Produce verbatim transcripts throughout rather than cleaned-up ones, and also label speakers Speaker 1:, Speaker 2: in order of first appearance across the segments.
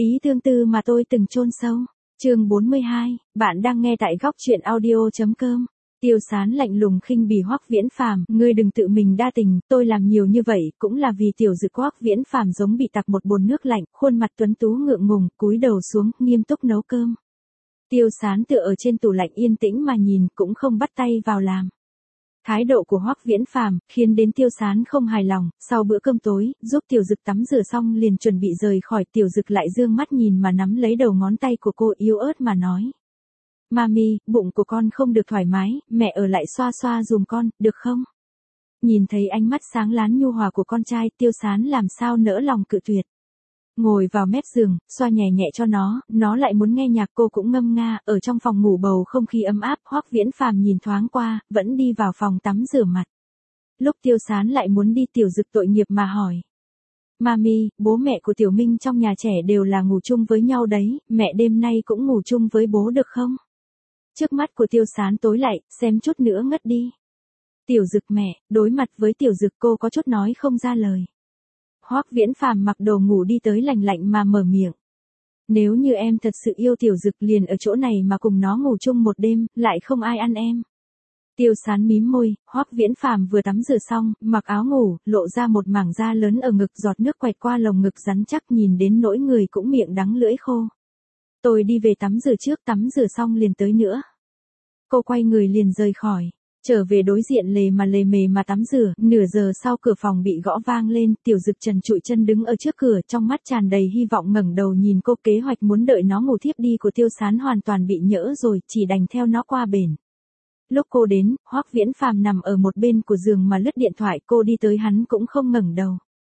Speaker 1: Ý tương tư mà tôi từng chôn sâu. Chương bốn mươi hai, bạn đang nghe tại góc truyện audio.com. Tiêu Sán lạnh lùng khinh bỉ Hoắc Viễn Phàm, ngươi đừng tự mình đa tình, tôi làm nhiều như vậy cũng là vì tiểu dực. Hoắc Viễn Phàm giống bị tặc một bồn nước lạnh, khuôn mặt tuấn tú ngượng ngùng, cúi đầu xuống, nghiêm túc nấu cơm. Tiêu Sán tựa ở trên tủ lạnh yên tĩnh mà nhìn, cũng không bắt tay vào làm. Thái độ của Hoắc Viễn Phàm khiến đến Tiêu Sán không hài lòng. Sau bữa cơm tối, giúp tiểu dực tắm rửa xong liền chuẩn bị rời khỏi, tiểu dực lại dương mắt nhìn mà nắm lấy đầu ngón tay của cô, yếu ớt mà nói: Mami, bụng của con không được thoải mái, mẹ ở lại xoa xoa dùm con, được không? Nhìn thấy ánh mắt sáng láng nhu hòa của con trai, Tiêu Sán làm sao nỡ lòng cự tuyệt. Ngồi vào mép giường, xoa nhẹ nhẹ cho nó, nó lại muốn nghe nhạc, cô cũng ngâm nga. Ở trong phòng ngủ bầu không khí ấm áp, Hoắc Viễn Phàm nhìn thoáng qua, vẫn đi vào phòng tắm rửa mặt. Lúc Tiêu Sán lại muốn đi, tiểu dực tội nghiệp mà hỏi: Mami, bố mẹ của Tiểu Minh trong nhà trẻ đều là ngủ chung với nhau đấy, mẹ đêm nay cũng ngủ chung với bố được không? Trước mắt của Tiêu Sán tối lại, xem chút nữa ngất đi. Tiểu dực mẹ, đối mặt với tiểu dực cô có chút nói không ra lời. Hoắc Viễn Phàm mặc đồ ngủ đi tới lạnh lạnh mà mở miệng: Nếu như em thật sự yêu tiểu dực liền ở chỗ này mà cùng nó ngủ chung một đêm, lại không ai ăn em. Tiêu Sán mím môi, Hoắc Viễn Phàm vừa tắm rửa xong, mặc áo ngủ, lộ ra một mảng da lớn ở ngực, giọt nước quẹt qua lồng ngực rắn chắc, nhìn đến nỗi người cũng miệng đắng lưỡi khô. Tôi đi về tắm rửa trước, tắm rửa xong liền tới nữa. Cô quay người liền rời khỏi. Trở về đối diện lề mà lề mề mà tắm rửa, nửa giờ sau cửa phòng bị gõ vang lên, tiểu dực trần trụi chân đứng ở trước cửa, trong mắt tràn đầy hy vọng ngẩng đầu nhìn cô. Kế hoạch muốn đợi nó ngủ thiếp đi của Tiêu Sán hoàn toàn bị nhỡ rồi, chỉ đành theo nó qua bển. Lúc cô đến, Hoắc Viễn Phàm nằm ở một bên của giường mà lướt điện thoại, cô đi tới hắn cũng không ngẩng đầu.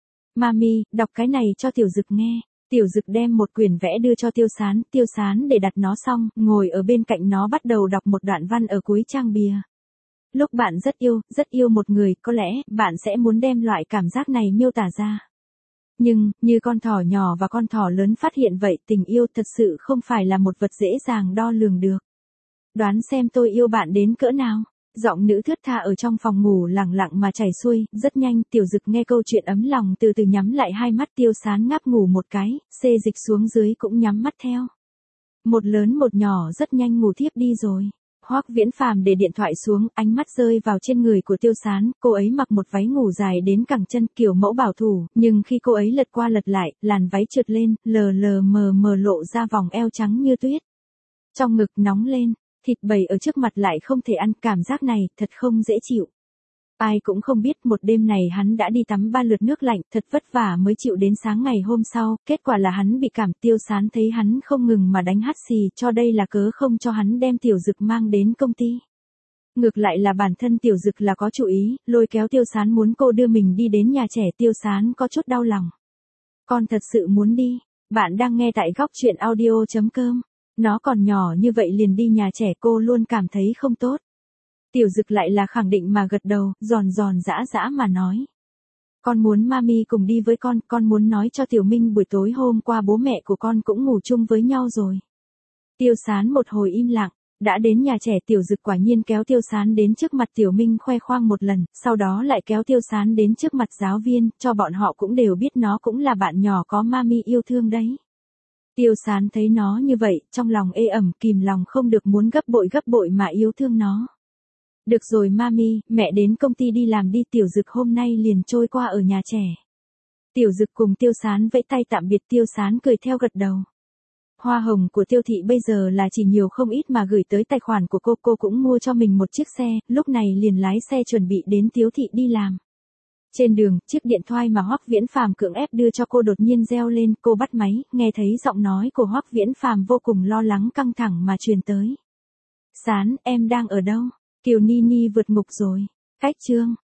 Speaker 1: Mami, đọc cái này cho tiểu dực nghe. Tiểu dực đem một quyển vẽ đưa cho Tiêu Sán, Tiêu Sán để đặt nó xong, ngồi ở bên cạnh nó bắt đầu đọc một đoạn văn ở cuối trang bìa. Lúc bạn rất yêu, rất yêu một người, có lẽ, bạn sẽ muốn đem loại cảm giác này miêu tả ra. Nhưng, như con thỏ nhỏ và con thỏ lớn phát hiện vậy, tình yêu thật sự không phải là một vật dễ dàng đo lường được. Đoán xem tôi yêu bạn đến cỡ nào? Giọng nữ thướt tha ở trong phòng ngủ lẳng lặng mà chảy xuôi, rất nhanh, tiểu dực nghe câu chuyện ấm lòng từ từ nhắm lại hai mắt. Tiêu Sán ngáp ngủ một cái, xê dịch xuống dưới cũng nhắm mắt theo. Một lớn một nhỏ rất nhanh ngủ thiếp đi rồi. Hoắc Viễn Phàm để điện thoại xuống, ánh mắt rơi vào trên người của Tiêu Sán, cô ấy mặc một váy ngủ dài đến cẳng chân, kiểu mẫu bảo thủ, nhưng khi cô ấy lật qua lật lại, làn váy trượt lên, lờ lờ mờ mờ lộ ra vòng eo trắng như tuyết. Trong ngực nóng lên, thịt bầy ở trước mặt lại không thể ăn, cảm giác này thật không dễ chịu. Ai cũng không biết một đêm này hắn đã đi tắm ba lượt nước lạnh, thật vất vả mới chịu đến sáng ngày hôm sau, kết quả là hắn bị cảm. Tiêu Sán thấy hắn không ngừng mà đánh hắt xì, cho đây là cớ không cho hắn đem tiểu dực mang đến công ty. Ngược lại là bản thân tiểu dực là có chủ ý, lôi kéo Tiêu Sán muốn cô đưa mình đi đến nhà trẻ. Tiêu Sán có chút đau lòng. Con thật sự muốn đi. Bạn đang nghe tại góc truyện audio.com. Nó còn nhỏ như vậy liền đi nhà trẻ, cô luôn cảm thấy không tốt. Tiểu dực lại là khẳng định mà gật đầu, giòn giòn giã giã mà nói: Con muốn Mami cùng đi với con, con muốn nói cho Tiểu Minh buổi tối hôm qua bố mẹ của con cũng ngủ chung với nhau rồi. Tiêu Sán một hồi im lặng, đã đến nhà trẻ, tiểu dực quả nhiên kéo Tiêu Sán đến trước mặt Tiểu Minh khoe khoang một lần, sau đó lại kéo Tiêu Sán đến trước mặt giáo viên, cho bọn họ cũng đều biết nó cũng là bạn nhỏ có Mami yêu thương đấy. Tiêu Sán thấy nó như vậy, trong lòng ê ẩm, kìm lòng không được muốn gấp bội gấp bội mà yêu thương nó. Được rồi Mami, mẹ đến công ty đi làm đi. Tiểu dực hôm nay liền trôi qua ở nhà trẻ. Tiểu dực cùng Tiêu Sán vẫy tay tạm biệt, Tiêu Sán cười theo gật đầu. Hoa hồng của Tiêu thị bây giờ là chỉ nhiều không ít mà gửi tới tài khoản của cô, cô cũng mua cho mình một chiếc xe, lúc này liền lái xe chuẩn bị đến Tiếu thị đi làm. Trên đường, chiếc điện thoại mà Hoắc Viễn Phàm cưỡng ép đưa cho cô đột nhiên reo lên, cô bắt máy, nghe thấy giọng nói của Hoắc Viễn Phàm vô cùng lo lắng căng thẳng mà truyền tới. Sán, em đang ở đâu? Kiều Ni Ni vượt ngục rồi. Cách chương